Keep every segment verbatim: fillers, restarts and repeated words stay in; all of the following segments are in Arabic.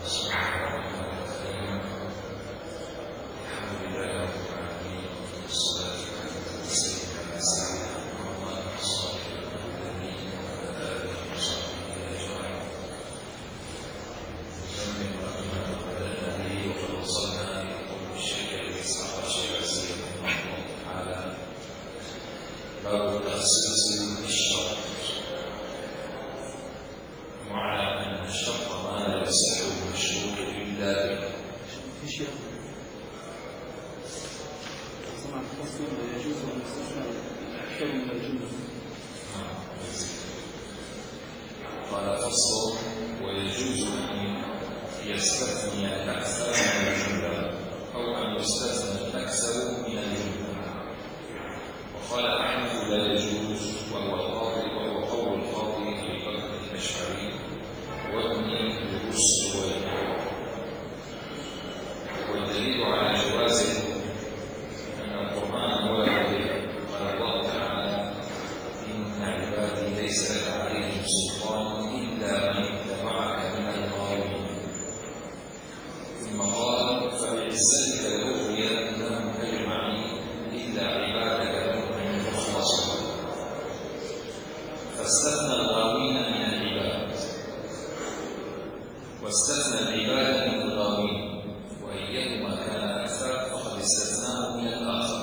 باب تخصيص الشرط، وعلى أن الشرط ما لا يصح المشروط إلا به. في شيء سمع الفصل يجوز أن يستثنى أكثر من الجملة. قال فصل ويجوز أن يستثني الأكثر من الجملة أو أن يستثنى الأكثر من الجملة. وقال أحمد لا يجوز، وهو القاضي وهو قول القاضي في بكر الأشعري وابن الرسل، والدليل على جوازه أن القرآن ورد به. قال الله تعالى: إن عبادي ليس لك عليهم سلطان إلا من اتبعك من الغاوين. ثم قال: فبعزتك لأغوينهم أجمعين إلا عبادك منهم المخلصين. فاستثنى الغاوين من العباد، واستثنى العباد من الغاوين، وأيهما كان أكثر فقد استثناه من الآخر.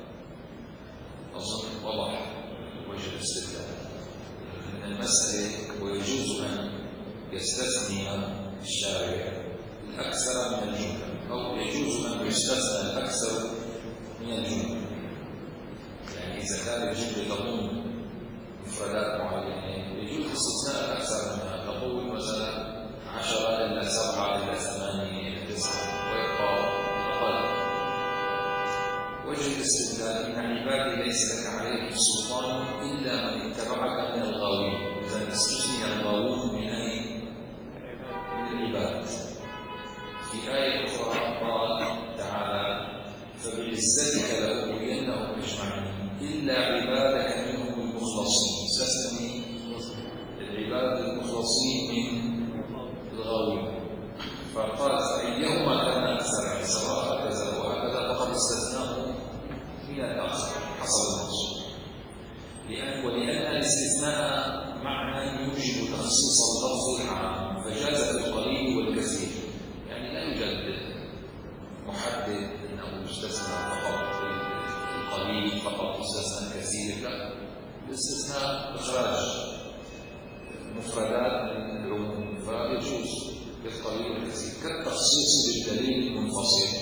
أظن وضح وجه الاستدلال من المسألة. ويجوز أن يستثني الشارع الأكثر من الجملة، أو يجوز أن يستثنى الأكثر من الجملة. يعني إذا كانت الجملة تضم مفردات معينة يجوز استثناء الأكثر منها، تقول مثلا عشرة إلا سبعة إلا ثمانية إلا تسعة، ويبقى الأقل. وجه الاستدلال: إن عبادي ليس لك عليهم سلطان إلا من اتبعك من الغاوين. إذا استثني الغاوون من أي؟ من العباد. في آية أخرى قال تعالى: فبعزتك لأغوينهم أجمعين إلا عبادك منهم المخلصين. استثني العباد المخلصين من الغاوين. فقال: فأيهما كان أكثر، سواء هكذا وهكذا، فقد استثناه من الآخر حصل المقصود. لأن ولأن الاستثناء معنى يوجب تخصيص اللفظ العام، فجاز في القليل والكثير. يعني لا يوجد محدد أنه يستثنى فقط القليل، فقط يستثنى الكثير، لا. الاستثناء إخراج مفردات من العموم، فيجوز بالقليل والكثير، كالتخصيص بالدليل المنفصل.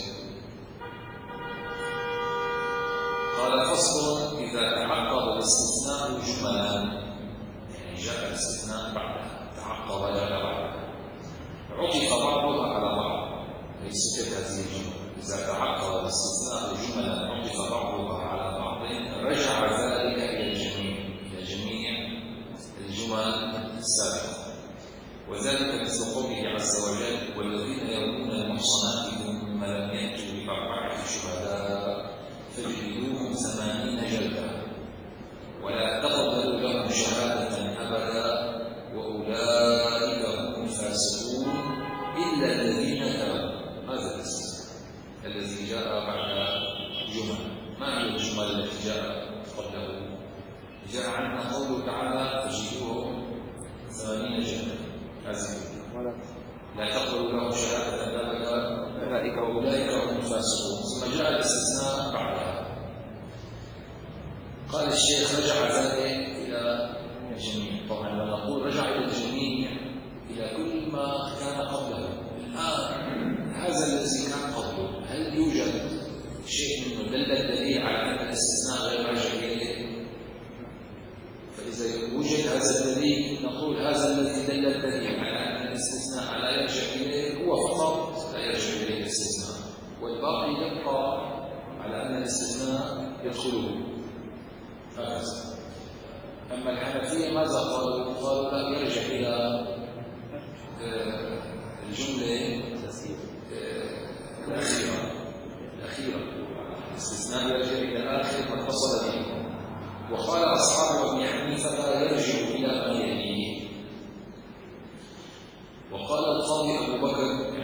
قال: فصل إذا تعقب الاستثناء جملا، يعني جاء الاستثناء بعدها، تعقب جاء بعدها، عطف بعضها على بعض، ليست هذه الجمل. إذا تعقب الاستثناء جملا عطف بعضها على بعض، رجع ذلك إلى الجميع، إلى جميع الجمل السابقة. وذلك مثل قوله عز وجل: والذين يرمون المحصنات ثم لم يأتوا بأربعة شهداء فاجلدوهم ثمانين جلدة ولا تقبلوا لهم شهادة أبدا وأولئك هم الفاسقون إلا الذين تابوا. هذا الاستثناء الذي جاء بعد جمل. ما هي الجمل التي جاء قبله؟ جاء عنها قوله تعالى: فاجلدوهم ثمانين جلدة. لا تقبلوا لهم شهادة أبدا وأولئك هم الفاسقون. ثم جاء الاستثناء بعدها. قال الشيخ: رجع ذلك إلى الجميع. طبعا لما نقول رجع إلى الجميع، إلى كل ما كان قبله. الآن هذا الذي كان قبله، هل يوجد شيء منه دل الدليل على أن الاستثناء غير راجع إليه؟ فإذا وجد هذا الدليل نقول هذا الذي دل الدليل على أن الاستثناء لا يرجع إليه هو فقط لا يرجع إليه الاستثناء، والباقي يبقى على أن الاستثناء يدخله. هكذا. أما الحنفية ماذا قالوا؟ قالوا لا، يرجع إلى الجملة الأخيرة. الأخيرة الاستثناء يرجع إلى آخر ما اتصل به. وقال أصحاب ابن حنيفة يرجع إلى ما يليه. وقال القاضي أبو بكر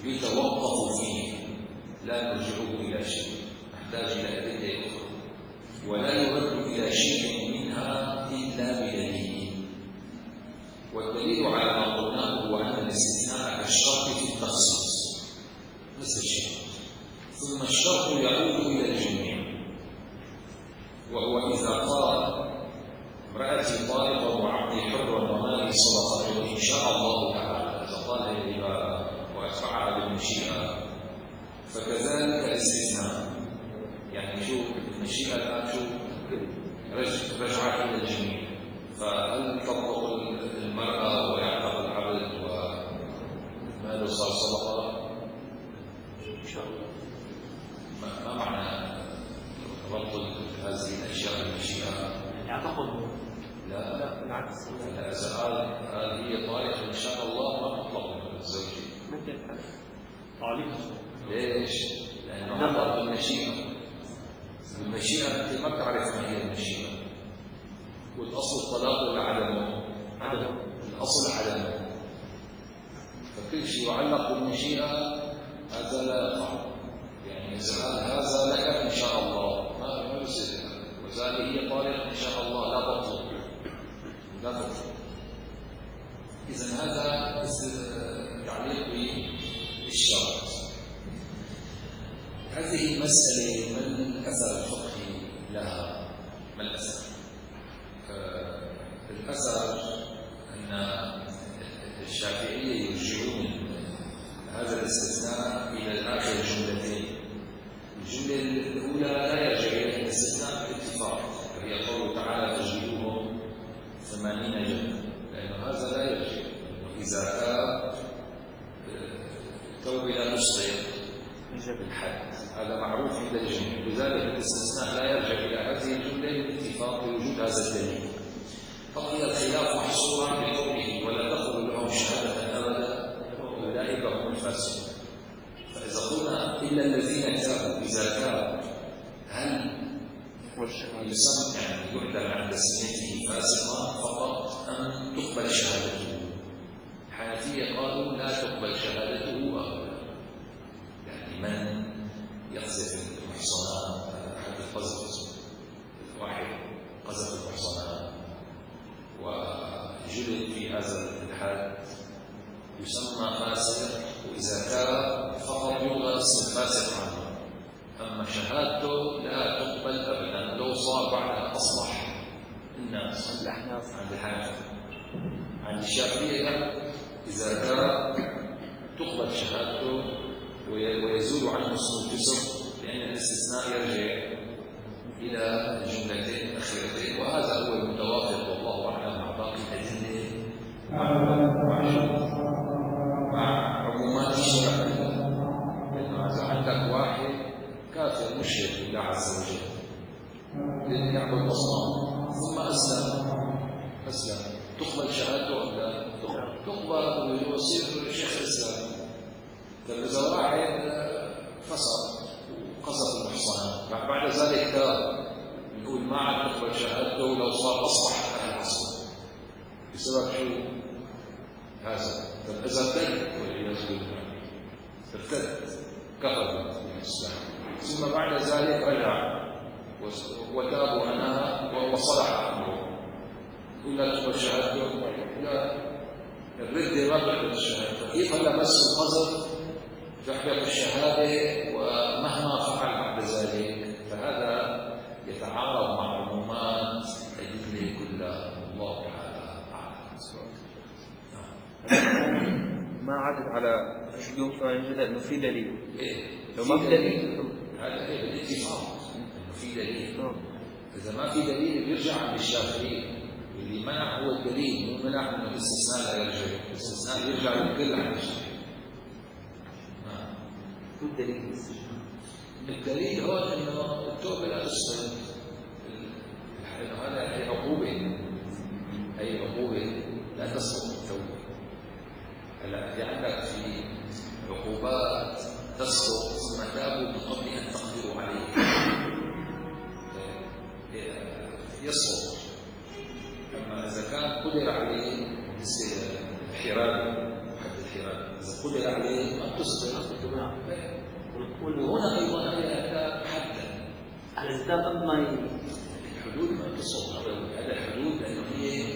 يتوقف فيه، لا نرجعه إلى شيء، نحتاج إلى أدلة أخرى، ولا يرد إلى شيء منها إلا بدليل. والدليل على ما قلناه هو أن الاستثناء كالشرط في التخصيص مثل الشرط، ثم الشرط يعود إلى الجميع، وهو إذا قال امرأتي طالقة وعبدي حر ومالي صدقة وإن شاء الله تعالى، إذا قال العبارة وأتبعها بالمشيئة، فكذلك الاستثناء. يعني شو المشيئة الآن شو رجعت إلى الجميع، فهل تطلق المرأة ويعتق العبد وماله صار صدقة؟ إن شاء الله. ما معنى ربط هذه الأشياء بالمشيئة؟ يعتقد لا لا بالعكس. لا، إذا قال قال هي طالقة إن شاء الله ما تطلق الزوجة. مثل طالقة. ليش؟ لأنه علاقة بالمشيئة. المشيئة أنت ما تعرف ما هي المشيئة، والأصل الطلاق ولا عدمه؟ عدم. الأصل عدمه، فكل شيء يعلق بالمشيئة هذا لا يقع. يعني إذا قال هذا لك إن شاء الله ما ما بصير، وإذا هي طالقة إن شاء الله لا تطلق لا تطلق. إذن هذا تعليق بالشرط. هذه المسألة ما الأثر الفقهي لها؟ ما الأثر؟ الأثر أن الشافعية يرجعون هذا الاستثناء إلى آخر جملتين. الجملة الأولى لا يرجع إلى الاستثناء بالاتفاق، هي قوله تعالى فاجلدوهم ثمانين جلدة، لأن هذا لا يرجع. وإذا تاب توب لا تصدق الحد، هذا معروف عند الجميع، لذلك الاستثناء لا يرجع إلى هذه الجملة بالاتفاق بوجود هذا الدليل. بقي الخلاف محصورا بقوله ولا تقبل لهم شهادة أبدا أولئك هم الفاسقون. فإذا قلنا إلا الذين تابوا، إذا تابوا هل يسمى يعني يعلم عند سنته فاسقا فقط أم تقبل شهادته؟ الحنفية قالوا لا تقبل شهادته أبدا. يعني من يقذف المحصنات، حد القذف واحد قذف المحصنات وجلد في هذا الحد يسمى فاسق، وإذا تاب فقط يلغى اسم الفاسق عنه، أما شهادته لا تقبل أبدا لو صار بعدها أصلح الناس. عند الأحناف، عند الحنفية، عند الشافعية إذا تاب تقبل شهادته ويزول عنه اسم الفسق، لأن الاستثناء يرجع إلى الجملتين الأخيرتين، وهذا هو المتوافق والله أعلم مع باقي الأدلة مع عمومات الشرع. لأنه إذا عندك واحد كافر مشرك بالله عز وجل لأن يعبد أصنام ثم أسلم أسلم تقبل شهادته أم لا؟ تقبل ويصير شيخ الإسلام. فإذا واحد فسق وقذف المحصنات بعد ذلك تاب، نقول ما عاد تقبل شهادته لو صار أصبح أهل أصلا بسبب شو؟ هذا. فإذا ارتد والعياذ بالله ارتد كفر بالإسلام، ثم بعد ذلك رجع وتاب وأنهى وصلح أمره، يقول لا تقبل شهادته؟ لا، الردة ما تقبل الشهادة. كيف هلا بس القذف تحقق الشهادة ومهما فعل بعد ذلك؟ فهذا يتعارض مع عمومات الأدلة كلها. الله تعالى أعلم. ما عدت على يوم ثاني جدا انه في دليل. إيه؟ لو ما في دليل هذا إيه بالاتفاق انه في دليل. اذا ما في دليل بيرجع عند الشافعي، واللي منع هو الدليل، مو منع انه الاستثناء لا يرجع، الاستثناء يرجع للكل عند الشافعي. شو الدليل بالاستثناء؟ الدليل هو انه التوبه لا تسقط، انه هذا هي عقوبه، هي عقوبه لا تسقط التوبه. هلا في عندك في عقوبات تسقط ثم تابوا من قبل ان تقدروا عليه يسقط. اما اذا كان قدر عليه مثل الحرابي، حد الحراب، إذا قدر عليه ما تصدر. وهنا أيضا هذا حدا الإسلام أما الحدود ما تصدر، هذا الحدود لأنه هي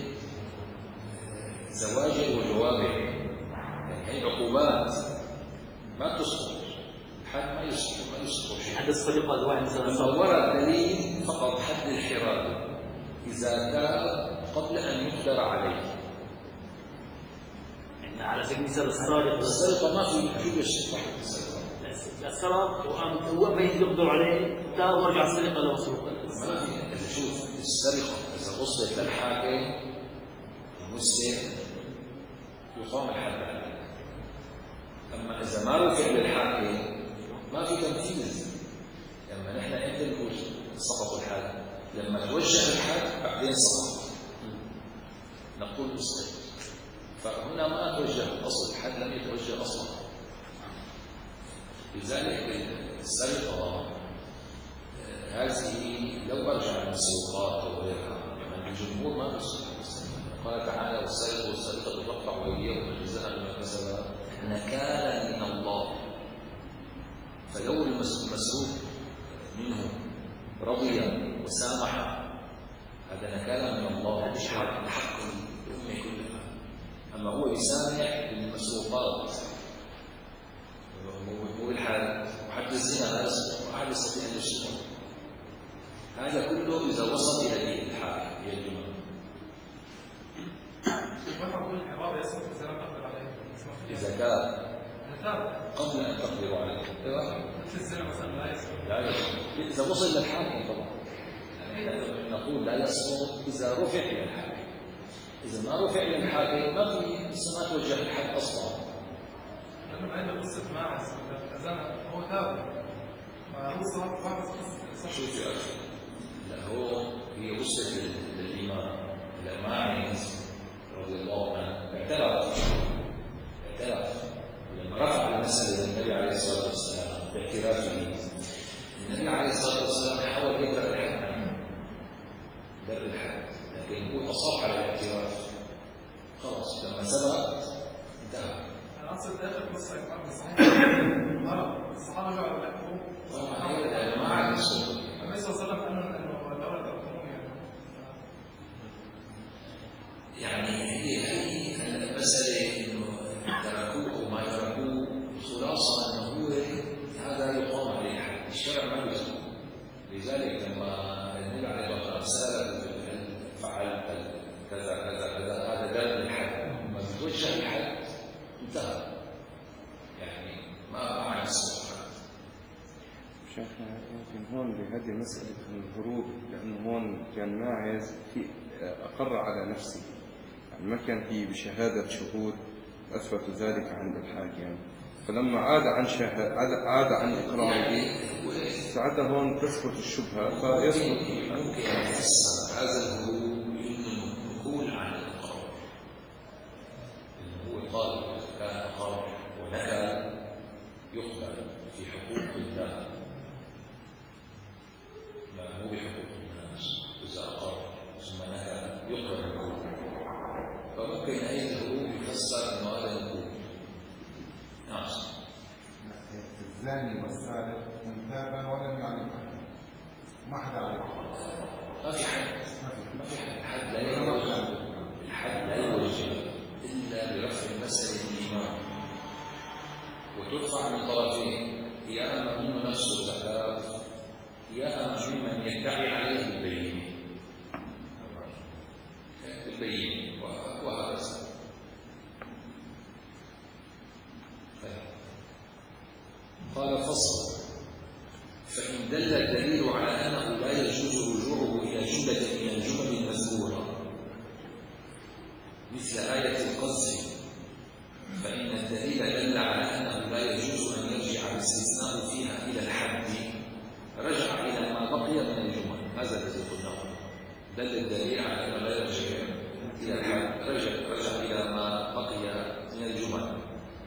زواجر وجوابر، يعني هي عقوبات ما تسقط، الحد ما يسقط ما يسقط شيء. حد السرقة الواحد لما ورد دليل فقط حد الحراب إذا تاب قبل أن يقدر عليه. يعني على سبيل المثال السارق السرقة ما في شو يشتغل السرقة. السرق وقام هو ما يقدر عليه تاب ورجع السرقة لمسروق. ما في. إذا شوف السرقة إذا وصلت للحاكم المسلم يقام الحد عليه. أما إذا ما رفع للحاكم ما في تنفيذ. لما نحن إمتى نقول سقط الحد؟ لما توجه الحد بعدين سقط نقول اسقط. فهنا ما توجه الأصل، الحد لم يتوجه أصلا. لذلك السرقة هذه لو أرجع المسروقات أو غيرها يعني الجمهور ما بيسقط. قال تعالى والسرقة والسرقة تقطع أيديهم جزاء بما كسبا نكالا من الله. فلو المسروق منه رضي وسامح هذا نكالا من الله، هذا حق الأمة كلها. أما هو يسامح للمسروقات والحد وحد الزنا لا يسقط وأحد يستطيع أن يسقط. هذا كله إذا وصل إلى الحاكم إلى الجمهور. إذا كان قبل أن تقدروا عليه لا يسقط. إذا وصل للحاكم طبعا نقول لا يسقط إذا رفع إلى الحاكم. إذا ما رفع إلى الحاكم ما في ما توجه الحد أصلا. لأنه عنده قصة ماعز الأذان هو تابع فهو صار فاقد قصة. شوف يا أخي، لا هو هي قصة للإمام الماعز رضي الله عنه اعترف اعترف لما رفع المسألة للنبي عليه الصلاة والسلام باعترافه. النبي عليه الصلاة والسلام حاول يدرك الحد عنه درء الحد، لكن هو أصاب على الاعتراف خلاص لما سبق انتهى. أنا أقصد آخر قصة يقال صحيح الصحابة جاءوا يحكموا طبعا هي ما عاد الصوت. النبي صلى الله عليه وسلم قال لهم أنه الدولة تحكمون يعني هي هي المسألة إنه تركوه أو ما تركوه خلاصة أنه هو هذا يقام عليه حد، الشرع ما يلزمه. لذلك لما النبي عليه الصلاة والسلام سأل فعل كذا كذا كذا هذا درء الحد، ما توجه الحد انتهى، يعني ما ما عاد الصوت. شيخنا يمكن هون بهذه مسألة الهروب، لأنه هون كان ماعز في أقر على نفسه، يعني ما كان في بشهادة شهود أثبتوا ذلك عند الحاكم، فلما عاد عن شهادة عاد عن إقراره ساعتها هون تثبت الشبهة فيسقط. ممكن يفسر هذا الهروب بأنه نقول عن الإقرار، إنه هو قال كان أقر ونكل يقبل في حقوق الله ما هو بحقوق الناس. إذا أقر ثم نكل يقبل الهروب، فممكن أي الهروب يفسر أنه هذا نقول. نعم. الزاني والسارق من تاب ولم يعلم أحد، ما حدا عليه. ما في حد، ما في حد، الحد لا يوجه، الحد لا يوجه إلا برفع المسألة الإيمان وتدفع من طرفين، يا أما منه نفسه الزكاة يا أما ممن يدعي عليه البينة البينة وهكذا. قال فصل: فإن دل الدليل على أنه لا يجوز رجوعه إلى جملة من الجمل المذكورة مثل آية القذف، فإن الدليل دل على أنه لا يجوز أن يرجع الاستثناء فيها إلى الحد، رجع إلى ما بقي من الجمل. هذا الذي قلناه، دل الدليل على أنه لا يرجع إلى الحد، رجع, رجع إلى ما بقي من الجمل.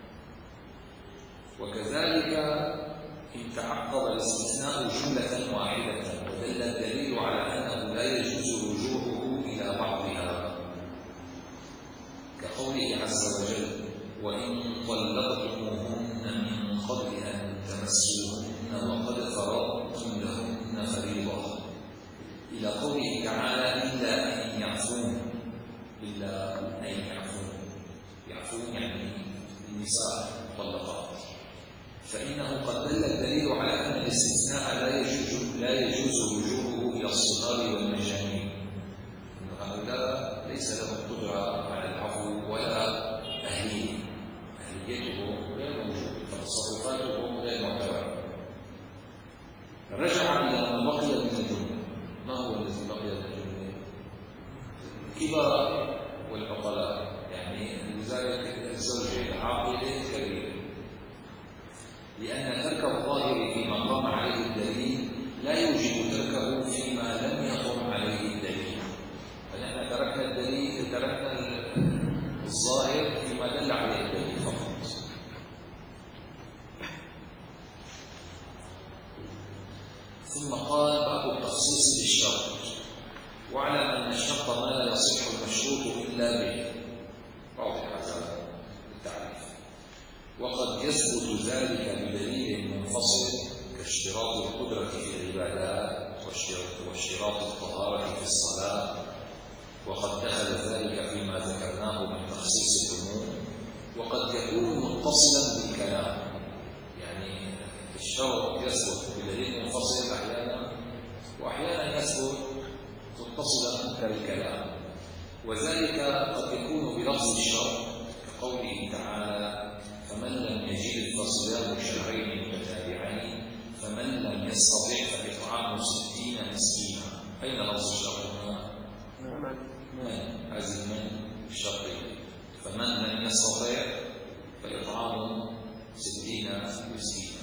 وكذلك إن تعقب الاستثناء جملة واحدة ودل الدليل على أنه لا يجوز رجوعه إلى بعضها، كقوله عز وجل: وإن طلقتموهن من قبل أن تمسوهن وقد فرضتم لهن فريضة إلى قوله تعالى إلا أن يعفون إلا أن يعفون يعفون يعني النساء المطلقات فإنه قد دل الدليل على أن الاستثناء لا يجوز لا يجوز رجوعه إلى الصغار والمجانين أن هؤلاء ليس لهم قدرة على العفو ولا أهلية أهليته غير موجودة فتصرفاته غير معتبرة رجع إلى ما بقي من الجنة ما هو الذي بقي من الجنة؟ الكبار والعقلاء يعني لذلك الزوجة العاقلة كبيرة لأن ترك الظاهر فيما قام عليه الدليل لا يوجب تركه فيما لم يقم عليه الدليل فنحن تركنا الدليل تركنا الظاهر فيما دل عليه الدليل فقط ثم قال باب التخصيص بالشرط واعلم أن الشرط ما لا يصح المشروط إلا به واضح هذا التعريف وقد يثبت ذلك بدليل منفصل كاشتراط القدرة في العبادات واشتراط الطهارة في الصلاة وقد دخل ذلك فيما ذكرناه من تخصيص العموم وقد يكون متصلا بالكلام يعني الشرط يثبت بدليل منفصل أحيانا وأحيانا يثبت متصلا بالكلام وذلك قد يكون بلفظ الشرط كقوله تعالى فمن لم يجد فصيام شهرين متتابعين فمن لم يستطع فإطعام ستين مسكينا أين لفظ الشرط هنا؟ من هذه من الشرطين فمن لم يستطع فإطعام ستين مسكينا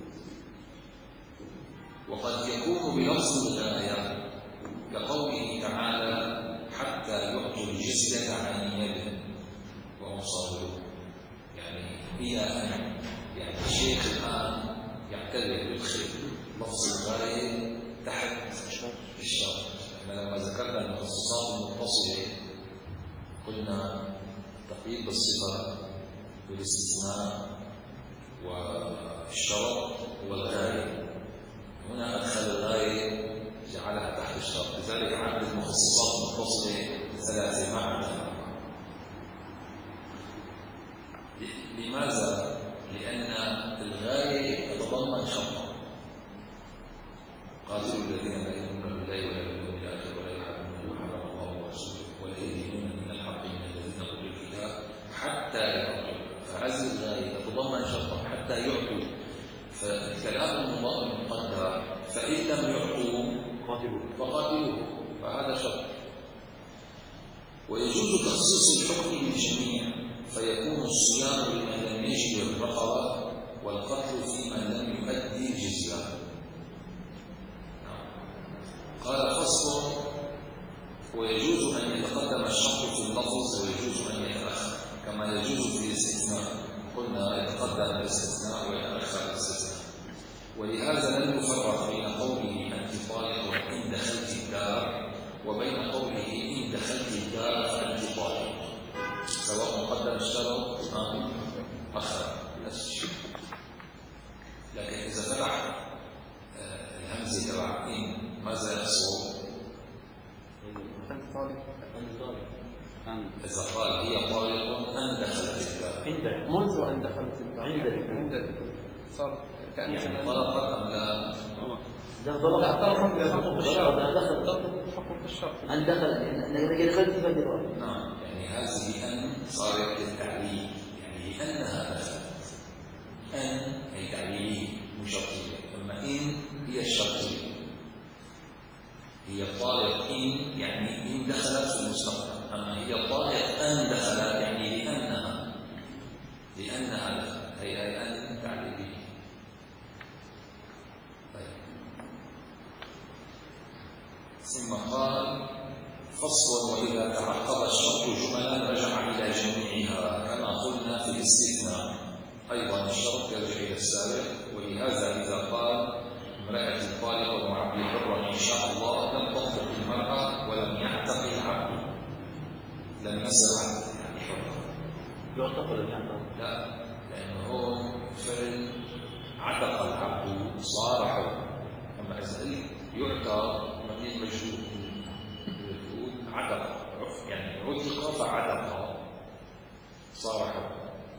وقد يكون بلفظ الغاية كقوله تعالى حتى يعطوا الجزية عن يد وهم صاغرون يعني هي أن يعني الشيخ الآن يعتبر بالخير لفظ الغاية تحت الشرط احنا لما ذكرنا المخصصات المتصلة قلنا تقييد بالصفة والاستثناء والشرط والغاية هنا أدخل الغاية جعلها تحت الشرط لذلك عدد المخصصات المتصلة ثلاثة معا لماذا؟ لأن الغاية تتضمن شرطا قاتلوا الذين لا يؤمنون بالله ولا باليوم الآخر ولا يحرمون ما حرم الله ورسوله ولا يدينون من الحق من الذين أوتوا الكتاب حتى يعطوا فهذه الغاية تتضمن شرطا حتى يعطوا فالكلام المقدر فإن لم يعطوا فقاتلوه فهذا شرط ويجوز تخصيص الحكم للجميع فيكون الصيام لمن لم يجد الرقبة والقتل في من لم يؤدي الجزية قال فصل ويجوز أن يتقدم الشرط في اللفظ ويجوز أن يتأخر كما يجوز في الاستثناء قلنا يتقدم الاستثناء ويتأخر الاستثناء ولهذا لم يفرق بين قوله أنت طالق وإن دخلت الدار وبين قوله إن دخلت الدار فأنت طالق سواء مقدم الشرط أم أخر نفس الشيء لكن إذا فتح الهمزة تبع إن ماذا يحصل؟ أنت طالق أنت طالق إذا قال هي طالق أن دخلت الدار عندك منذ أن دخلت الدار عندك عندك صار كأنه يعني طلقت أم لا؟ ده طلق طلق بحكم الشرط ده دخل طلق بحكم الشرط أن دخل إذا دخلت في الدار نعم يعني هذه أن صارت للتعليل يعني لأنها دخلت أن هي تعليلية مشرطية أما إن هي الشرطية هي طالق إن يعني إن دخلت في المستقبل أما هي طالق أن دخلت يعني لأنها لأنها دخلت هي هي أن تعليلية ثم قال فصل وإذا تعقب الشرط جملا رجع إلى جميعها كما قلنا في الاستثناء أيضا الشرط يرجع إلى السابق ولهذا إذا قال امرأة طالق وعبد حر إن شاء الله لم تطلق المرأة ولم يعتق العبد لم يسر عبد يعني حر يعتق ولا يعتق؟ لا، لأنه هو فعل عتق العبد صار حر. أما إذا يعتق مبني المجهول يقول عتق، يعني عتق فعتق صار حر.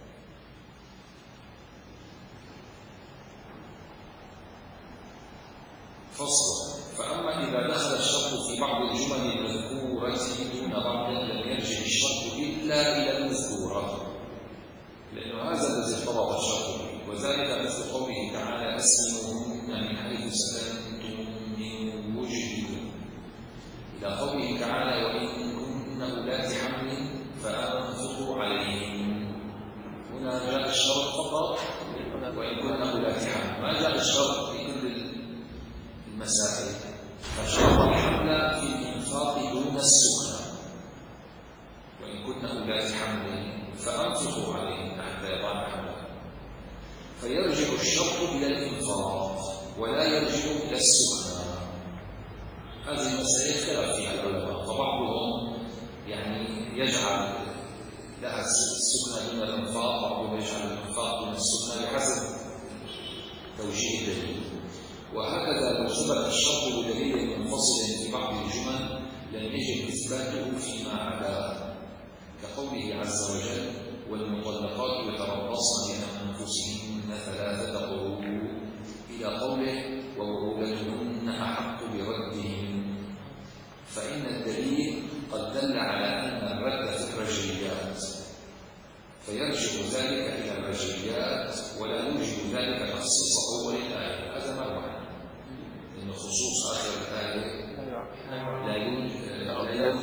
فصل. فأما إذا دخل الشرط في بعض الجمل المذكورة دون بعض لم يرجع الشرط إلا إلى المذكورة، لأنه هذا الذي ارتبط الشرط به، وذلك مثل قوله تعالى أسكنوهن من حيث سكنتم من وجدكم، إلى قوله تعالى وإن كن أولات حمل فأنفقوا عليهم. هنا جاء الشرط فقط وإن كن أولات حمل، ما جاء الشرط في كل المسائل. فشرط الحمل في الإنفاق دون السكنى، وإن كن أولات حمل فأنفقوا عليهم حتى يضعن حملها، فيرجع الشرط إلى الإنفاق ولا يرجع إلى السكنى. هذه المسائل اختلف فيها العلماء، فبعضهم يعني يجعل لها السكنى دون الإنفاق، بعضهم يجعل الإنفاق دون السكنى بحسب توجيه الدليل. وهكذا لو ثبت الشرط بدليل منفصل في بعض الجمل لم يجب إثباته فيما عداه، كقوله عز وجل والمطلقات يتربصن بأنفسهن ثلاثة قروء إلى قوله وبعولتهن أحق بردهن، فإن الدليل قد دل على أن الرد في الرجعيات، فيرجع ذلك إلى الرجعيات ولا يوجد ذلك تخصيص أول الآية. هذا ما معنى إن خصوص آخر الآية لا يوجد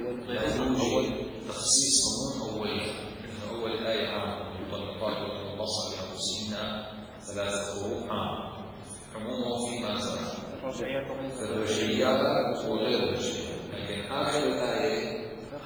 تخصيص عموم أولها، إن أول الآية عام المطلقات يتربصن بأنفسهن ثلاثة قروء عام، عمومه فيما سبق في الرجعيات وغير الرجعيات، لكن آخر الآية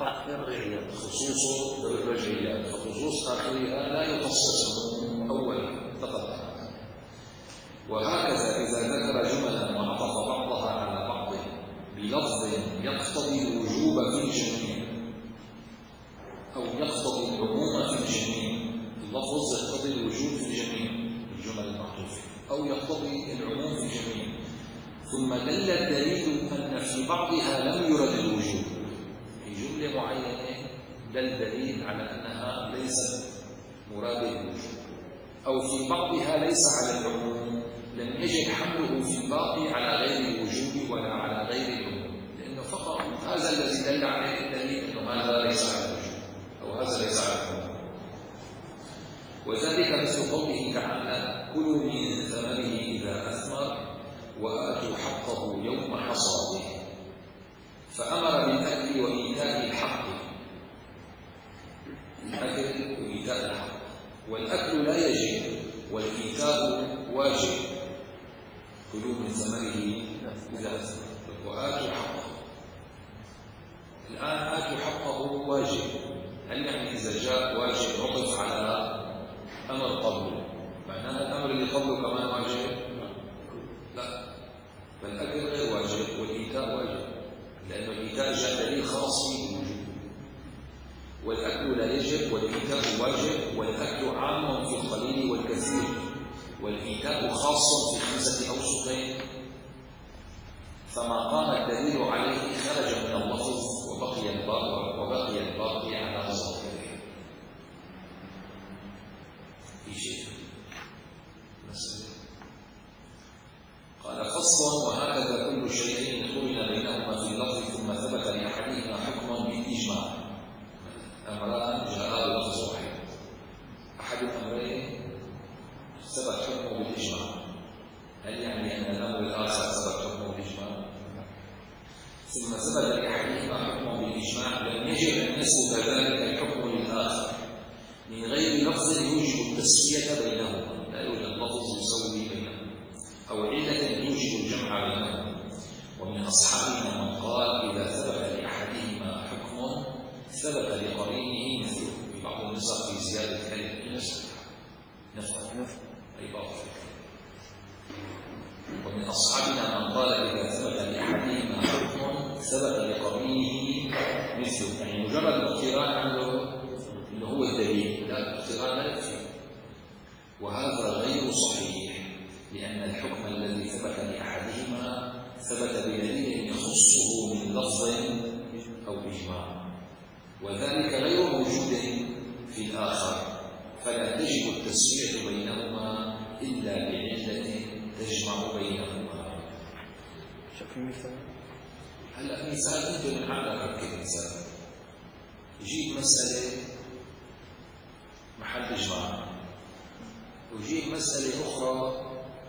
خصوص بالرجعيات، فخصوص آخرها لا يخصص أولها فقط. وهكذا إذا ذكر جملا وعطف بعضها على بعض بلفظ يقتضي الوجوب في الجميع أو يقتضي العموم في الجميع، اللفظ يقتضي الوجوب في الجميع الجمل المعطوفة أو يقتضي العموم في الجميع، ثم دل الدليل أن في بعضها لم يرد الوجوب، في جملة معينة دل دليل على أنها ليست مراد الوجوب، أو في بعضها ليس على العموم لم يجد حمله في الباقي على غير الوجوب ولا على غير العموم، لأنه فقط هذا الذي دل عليه الدليل أنه هذا ليس على الوجوب أو هذا ليس على العموم. وذلك مثل قوله تعالى كلوا من ثمره إذا أثمر وآتوا حقه يوم حصاده، فأمر بالأكل وإيتاء الحق، الأكل وإيتاء الحق، والأكل لا يجب والإيتاء واجب. كلوا من ثمره إذا أثمر وآتوا حقه. الآن آتوا حقه واجب، هل يعني إذا جاء واجب عطف على أمر قبله معناها الأمر اللي قبله كمان واجب؟ لا، فالأكل غير واجب والإيتاء واجب، لأن الإيتاء جاء دليل خاص بالوجوب، والأكل لا يجب والإيتاء واجب، والأكل عام في القليل والكثير، والإيتاء خاص في خمسة أوسطين، فما قام الدليل عليه خرج من اللفظ وبقي الباقي وبقي الباقي على ظاهره. في شيء قال فصل وهكذا كل شيء قرن بينهما في لفظ ثم ثبت لأحدهما حكما بالإجماع. أمران جاء بلفظ واحد، أحد الأمرين ثبت حكمه بالإجماع، هل يعني أن الأمر الآخر ثبت حكمه بالإجماع؟ ثم ثبت لأحدهما حكمه بالإجماع لم يجب أن يثبت ذلك الحكم للآخر من غير لفظ يوجب التسوية بينهما، لا يوجد لفظ يسوي بينهما أو علة يوجب الجمع بينهما. ومن أصحابنا من قال إذا ثبت لأحدهما حكم ثبت لقرينه مثله، في بعض النسخ في زيادة كلمة نفس نفس أي بعض. ومن أصحابنا من قال إذا ثبت لأحدهما حكم ثبت لقرينه مثله، يعني مجرد الاقتران عنه اللي هو الدليل، غير صحيح، لأن الحكم الذي ثبت لأحدهما ثبت بدليل يخصه من لفظ أو إجماع، وذلك غير موجود في الآخر، فلا تجب التسوية بينهما إلا بعلة تجمع بينهما. في مثال هلا مثال أنت من عقلك كمثال، يجيب مسألة محل إجماع، ويجيب مسألة أخرى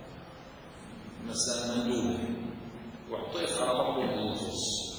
مثلا مندوبة واعطيت على بعض النصوص،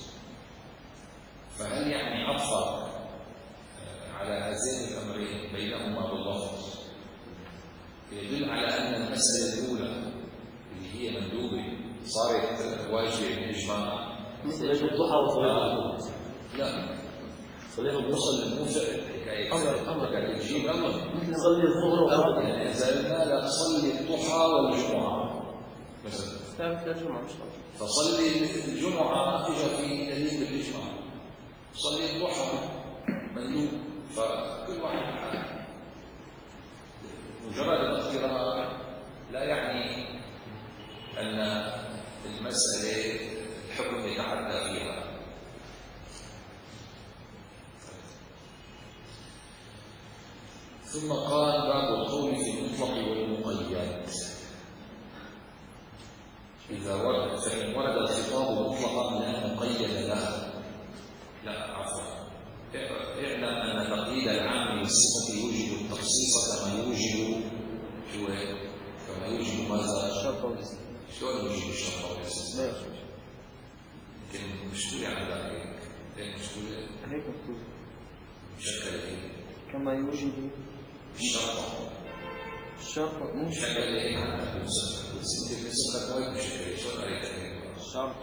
فهل يعني عطفك على هذين الأمرين بينهما باللفظ يدل على أن المسألة الأولى اللي هي مندوبة صارت واجبة بالإجماع؟ مثل الضحى وصلاة لا، صلاة الضحى مو فعل حكاية أمر أمر تجيب أمر مثل صلي الظهر والعصر يعني إذا قلنا لا تصلي الضحى والجمعة مثلا ثابت الجمعة مش فصلي الجمعة إجا في دليل بالإجماع، صلي الضحى مندوب، فكل واحد حاله. مجرد الاختراع لا يعني أن المسألة الحكم يتعدى فيها. ثم قال باب القول في المطلق والمقيد. إذا ورد فإن ورد الخطاب مطلقا لا مقيد له، لا عفوا، اعلم أن تقييد العام بالصفة يوجب التخصيص كما يوجب كما يوجب ماذا؟ الشرط والاسم. شلون يوجب الشرط والاسم؟ لا يوجب. يمكن مشكلة على ذلك، هيك مشكلة هيك مكتوب مشكلة هيك كما يوجب الشرط الشرط مو مشكلة هيك عندك بالنسبة بالنسبة لك مشكلة شلون قريت هيك؟ الشرط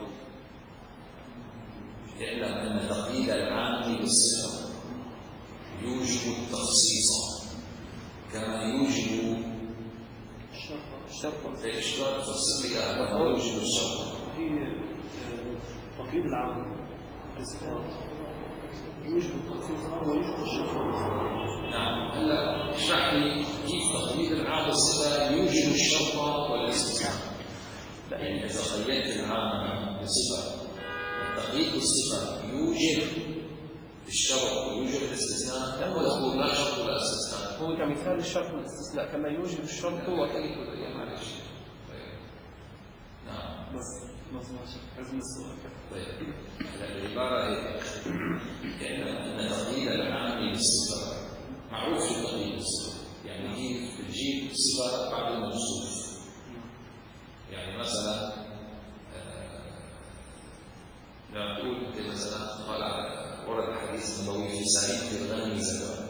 اعلم أن تقييد العام بالصفة يوجب التخصيص كما يوجب الشرط الشرط شلون تفسر لي هذا؟ كما يوجب الشرط. هي تقييد العام بالصفات يوجب التخصيص ويوجب الشرط. نعم، هلا اشرح لي كيف تقييد العام بالصفة يوجب الشرط والاستثناء. يعني إذا قيدت العام بصفة التقييد بالصفة يوجب الشرط ويوجب الاستثناء، هو يقول لا شرط ولا استثناء. هو كمثال الشرط والاستثناء كما يوجب الشرط وكيف. معلش. نعم. بس بس لازم الصورة. طيب. العبارة هي يعني أن تقييد العام بالصفة معروف في تقييد الصفة، يعني كيف بتجيب صفة بعد الموصوف. يعني مثلا لما تقول انت مثلا قال ورد الحديث النبوي في سعيد في الغنم زكاة،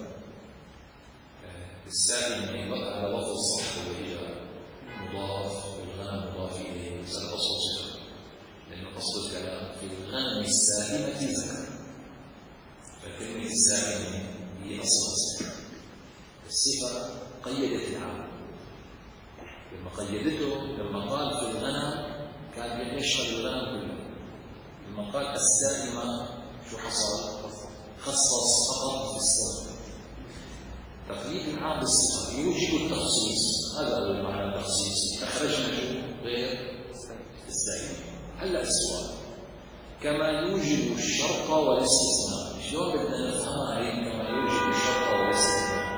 السائل من يطلق على لفظ الصح وهي مضاف والغنم مضاف اليه، مثلا اصل صفه، لان اصل الكلام في الغنم السائمة زكاة، فكلمة السائمة هي اصل الصفه. الصفه قيدت العام، لما قيدته لما قال في الغنم كان يشمل الغنم كله، لما قال السائمة شو حصل؟ خصص فقط في الصفة. تقييد العام بالصفة يوجب التخصيص، هذا هو المعنى التخصيص، أخرجنا شو غير السائمة. هلا السؤال كما يوجب الشرط والاستثناء، شلون بدنا نفهمها هي كما يوجب الشرط والاستثناء؟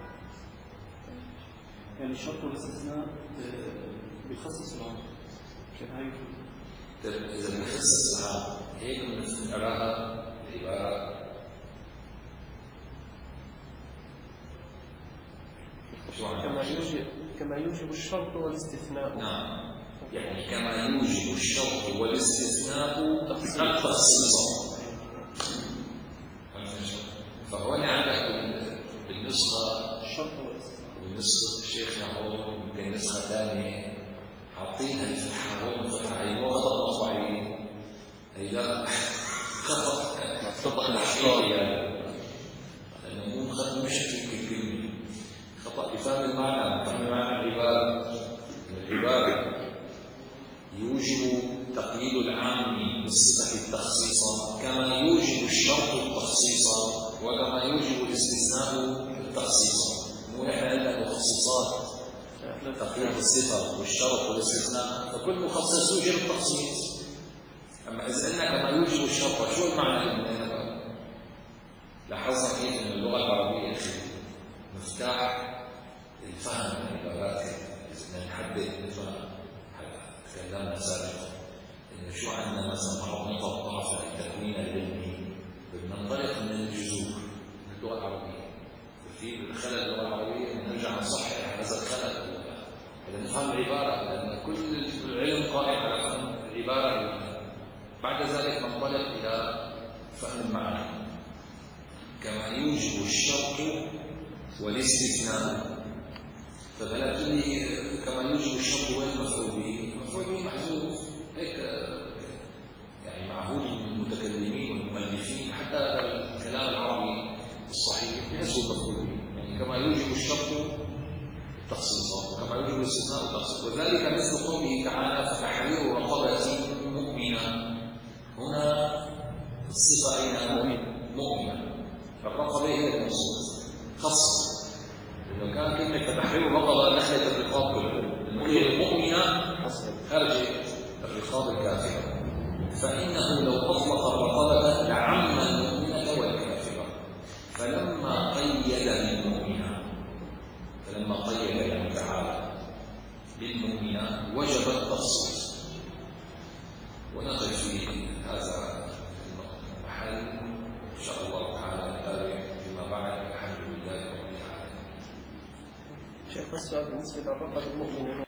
يعني الشرط والاستثناء بيخصص العام. كيف هاي؟ إذا بنخصص العام هيك نراها العبارة كما يوجب كما يوجب الشرط والاستثناء. نعم، يعني كما يوجب الشرط والاستثناء التخصيص. فهون عندك بالنسخة الشرط والاستثناء، بالنسخة شيخنا هون يمكن نسخة ثانية حاطينها الفتحة هون فتحة عين وخطأ مطبعين، هي لا خطأ خطأ محقق يعني، لأنه مو خطأ بشكل كلمة، خطأ بفهم المعنى، بفهم معنى العبارة. العبارة يوجب تقييد العام بالصفة التخصيص كما يوجب الشرط التخصيص وكما يوجب الاستثناء التخصيص. مو نحن عندنا مخصصات تقييد الصفة والشرط والاستثناء فكل مخصص يوجب التخصيص. أما إذا قلنا كما يوجب الشرط شو المعنى اللي لاحظنا كيف أن اللغة العربية مفتاح الفهم العبارات. إذا نحدد مثل ما تكلمنا سابقا إنه شو عندنا مثلا نقط ضعف التكوين العلمي بننطلق من الجذور من اللغة العربية. في خلل اللغة العربية نرجع نصحح هذا الخلل حتى نفهم العبارة، لأن كل العلم قائم على فهم العبارة. بعد ذلك ننطلق إلى فهم المعنى. كما يوجب الشرط والاستثناء فبلا تقولي كما يوجب الشرط والمفعول به، المفعول به محذوف هيك يعني معهود المتكلمين والمؤلفين حتى الكلام العربي الصحيح يحسب المفعول به. يعني كما يوجب الشرط التخصيص وكما يوجب الاستثناء التخصيص. وذلك مثل قوله تعالى فتحرير رقبة مؤمنة. هنا الصفة أين مؤمنة، فالرقبة هي الموصوف خاصة. لو كان كلمة تحرير الرقبة دخلت الرقاب كله، لأنه هي المؤمنة خرجت الرقاب الكافرة. فإنه لو أطلق الرقبة لعم المؤمنة والكافرة. فلما قيد المؤمنة فلما قيد الله تعالى بالمؤمنة وجب التخصيص. ونقف في هذا المحل إن شاء الله تعالى نتابع فيما بعد. الحمد لله رب العالمين. شيخ، بس سؤال بالنسبة للرقبة المؤمنة